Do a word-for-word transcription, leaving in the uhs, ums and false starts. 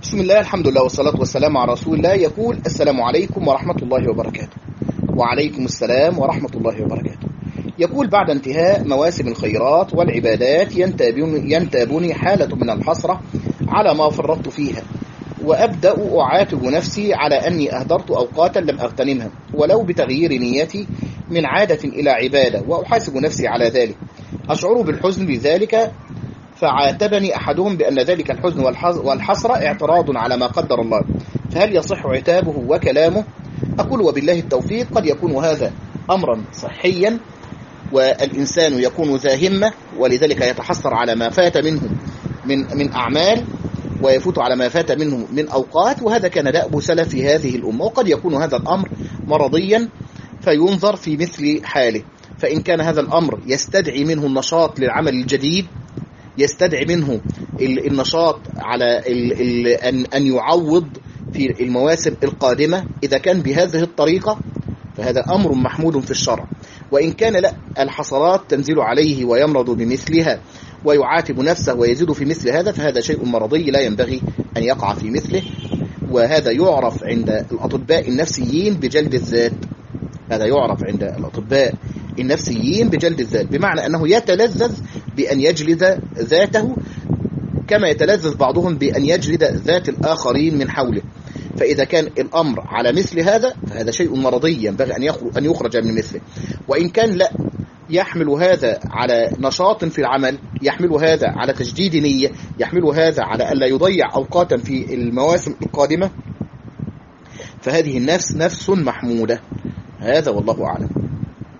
بسم الله، الحمد لله والصلاة والسلام على رسول الله. يقول: السلام عليكم ورحمة الله وبركاته. وعليكم السلام ورحمة الله وبركاته. يقول: بعد انتهاء مواسم الخيرات والعبادات ينتابني, ينتابني حالة من الحسرة على ما فرطت فيها، وأبدأ أعاتب نفسي على أني أهدرت أوقاتا لم أغتنمها ولو بتغيير نيتي من عادة إلى عبادة، وأحاسب نفسي على ذلك. أشعر بالحزن لذلك، فعاتبني أحدهم بأن ذلك الحزن والحسرة اعتراض على ما قدر الله، فهل يصح عتابه وكلامه؟ أقول: وبالله التوفيق. قد يكون هذا أمرا صحيا، والإنسان يكون ذا همة، ولذلك يتحسر على ما فات منه من من أعمال، ويفوت على ما فات منه من أوقات، وهذا كان دأب سلف هذه الأمة. وقد يكون هذا الأمر مرضيا، فينظر في مثل حاله. فإن كان هذا الأمر يستدعي منه النشاط للعمل الجديد، يستدعي منه النشاط على أن يعوض في المواسم القادمة، إذا كان بهذه الطريقة فهذا أمر محمود في الشرع. وإن كان لا، الحسرات تنزل عليه ويمرض بمثلها ويعاتب نفسه ويزيد في مثل هذا، فهذا شيء مرضي لا ينبغي أن يقع في مثله. وهذا يعرف عند الأطباء النفسيين بجلد الذات. هذا يعرف عند الأطباء النفسيين بجلد الذات، بمعنى أنه يتلذذ بأن يجلد ذاته كما يتلذذ بعضهم بأن يجلد ذات الآخرين من حوله. فإذا كان الأمر على مثل هذا فهذا شيء مرضي ينبغي أن يخرج من مثله. وإن كان لا، يحمل هذا على نشاط في العمل، يحمل هذا على تجديد نية، يحمل هذا على أن لا يضيع أوقاتا في المواسم القادمة، فهذه النفس نفس محمودة. هذا والله أعلم.